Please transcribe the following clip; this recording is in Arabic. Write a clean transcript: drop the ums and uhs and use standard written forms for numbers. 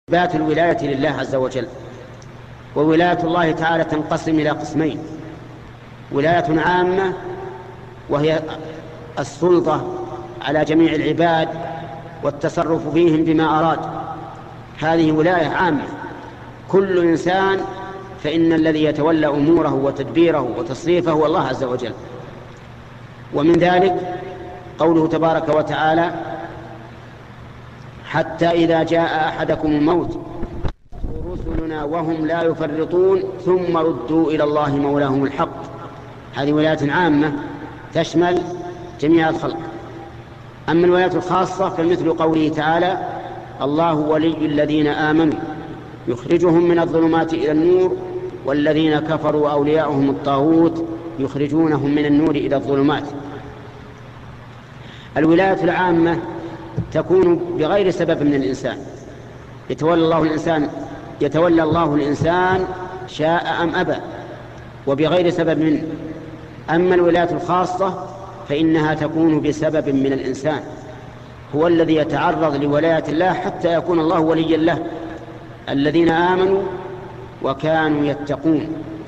إثبات الولاية لله عز وجل. وولاية الله تعالى تنقسم إلى قسمين: ولاية عامة وهي السلطة على جميع العباد والتصرف فيهم بما أراد، هذه ولاية عامة، كل إنسان، فإن الذي يتولى أموره وتدبيره وتصريفه هو الله عز وجل. ومن ذلك قوله تبارك وتعالى: حتى إذا جاء أحدكم الموت رسلنا وهم لا يفرطون ثم ردوا إلى الله مولاهم الحق. هذه ولاية عامة تشمل جميع الخلق. أما الولاية الخاصة فمثل قوله تعالى: الله ولي الذين آمنوا يخرجهم من الظلمات إلى النور والذين كفروا أولياؤهم الطاغوت يخرجونهم من النور إلى الظلمات. الولاية العامة تكون بغير سبب من الإنسان، يتولى الله الإنسان شاء أم أبى وبغير سبب منه. أما الولاية الخاصة فإنها تكون بسبب من الإنسان، هو الذي يتعرض لولاية الله حتى يكون الله وليا له: الذين آمنوا وكانوا يتقون.